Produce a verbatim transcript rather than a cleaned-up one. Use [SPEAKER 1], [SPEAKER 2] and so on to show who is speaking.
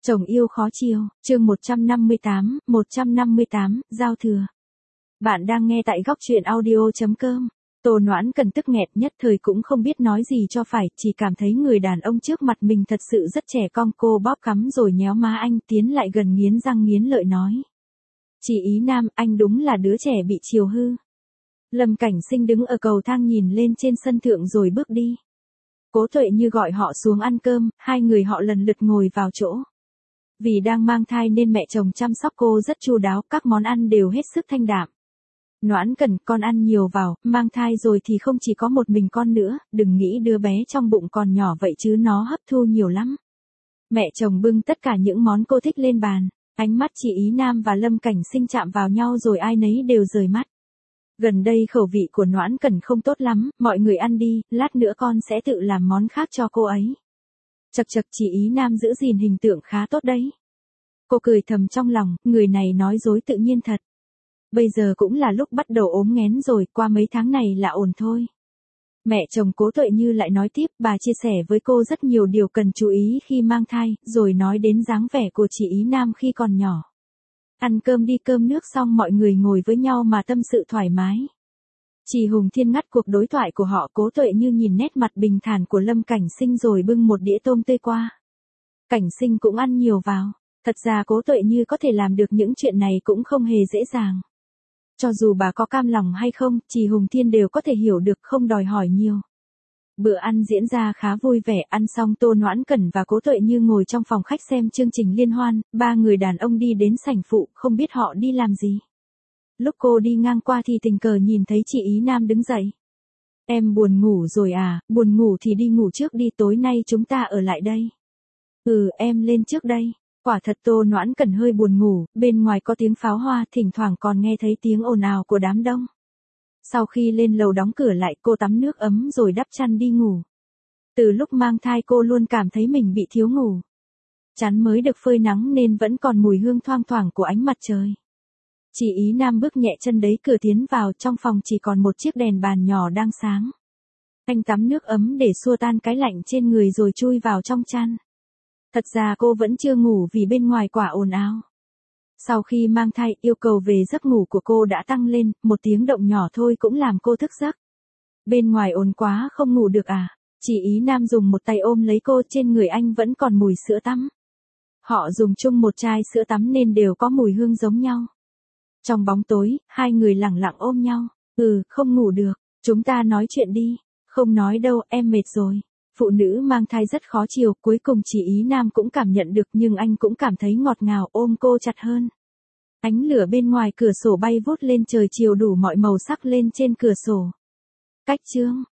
[SPEAKER 1] Chồng yêu khó chiều, chương một trăm năm mươi tám, một trăm năm mươi tám, giao thừa. Bạn đang nghe tại góc truyện audio.com. Tô Noãn Cần tức nghẹt nhất thời cũng không biết nói gì cho phải, chỉ cảm thấy người đàn ông trước mặt mình thật sự rất trẻ con. Cô bóp cắm rồi nhéo má anh, tiến lại gần nghiến răng nghiến lợi nói. Chị Ý Nam, anh đúng là đứa trẻ bị chiều hư. Lâm Cảnh Sinh đứng ở cầu thang nhìn lên trên sân thượng rồi bước đi. Cố Tuệ Như gọi họ xuống ăn cơm, hai người họ lần lượt ngồi vào chỗ. Vì đang mang thai nên mẹ chồng chăm sóc cô rất chu đáo, các món ăn đều hết sức thanh đạm. Noãn Cần, con ăn nhiều vào, mang thai rồi thì không chỉ có một mình con nữa, đừng nghĩ đứa bé trong bụng còn nhỏ vậy chứ nó hấp thu nhiều lắm. Mẹ chồng bưng tất cả những món cô thích lên bàn, ánh mắt chị Ý Nam và Lâm Cảnh Sinh chạm vào nhau rồi ai nấy đều rời mắt. Gần đây khẩu vị của Noãn Cần không tốt lắm, mọi người ăn đi, lát nữa con sẽ tự làm món khác cho cô ấy. Chật chật, chị Ý Nam giữ gìn hình tượng khá tốt đấy. Cô cười thầm trong lòng, người này nói dối tự nhiên thật. Bây giờ cũng là lúc bắt đầu ốm nghén rồi, qua mấy tháng này là ổn thôi. Mẹ chồng Cố Tuệ Như lại nói tiếp, bà chia sẻ với cô rất nhiều điều cần chú ý khi mang thai, rồi nói đến dáng vẻ của chị Ý Nam khi còn nhỏ. Ăn cơm đi cơm nước xong mọi người ngồi với nhau mà tâm sự thoải mái. Chị Hùng Thiên ngắt cuộc đối thoại của họ. Cố Tuệ Như nhìn nét mặt bình thản của Lâm Cảnh Sinh rồi bưng một đĩa tôm tươi qua. Cảnh Sinh cũng ăn nhiều vào. Thật ra Cố Tuệ Như có thể làm được những chuyện này cũng không hề dễ dàng. Cho dù bà có cam lòng hay không, chị Hùng Thiên đều có thể hiểu được, không đòi hỏi nhiều. Bữa ăn diễn ra khá vui vẻ, ăn xong Tô Noãn Cần và Cố Tuệ Như ngồi trong phòng khách xem chương trình liên hoan, ba người đàn ông đi đến sảnh phụ, không biết họ đi làm gì. Lúc cô đi ngang qua thì tình cờ nhìn thấy chị Ý Nam đứng dậy. Em buồn ngủ rồi à, buồn ngủ thì đi ngủ trước đi, tối nay chúng ta ở lại đây. Ừ, em lên trước đây. Quả thật Tô Noãn Cần hơi buồn ngủ, bên ngoài có tiếng pháo hoa, thỉnh thoảng còn nghe thấy tiếng ồn ào của đám đông. Sau khi lên lầu đóng cửa lại, cô tắm nước ấm rồi đắp chăn đi ngủ. Từ lúc mang thai cô luôn cảm thấy mình bị thiếu ngủ. Chắn mới được phơi nắng nên vẫn còn mùi hương thoang thoảng của ánh mặt trời. Chị Ý Nam bước nhẹ chân đấy cửa tiến vào, trong phòng chỉ còn một chiếc đèn bàn nhỏ đang sáng. Anh tắm nước ấm để xua tan cái lạnh trên người rồi chui vào trong chăn. Thật ra cô vẫn chưa ngủ vì bên ngoài quả ồn ào. Sau khi mang thai, yêu cầu về giấc ngủ của cô đã tăng lên, một tiếng động nhỏ thôi cũng làm cô thức giấc. Bên ngoài ồn quá không ngủ được à? Chị Ý Nam dùng một tay ôm lấy cô, trên người anh vẫn còn mùi sữa tắm. Họ dùng chung một chai sữa tắm nên đều có mùi hương giống nhau. Trong bóng tối, hai người lẳng lặng ôm nhau. Ừ, không ngủ được, chúng ta nói chuyện đi. Không nói đâu, em mệt rồi. Phụ nữ mang thai rất khó chiều, cuối cùng chị Ý Nam cũng cảm nhận được nhưng anh cũng cảm thấy ngọt ngào, ôm cô chặt hơn. Ánh lửa bên ngoài cửa sổ bay vút lên trời chiều đủ mọi màu sắc lên trên cửa sổ. Cách chương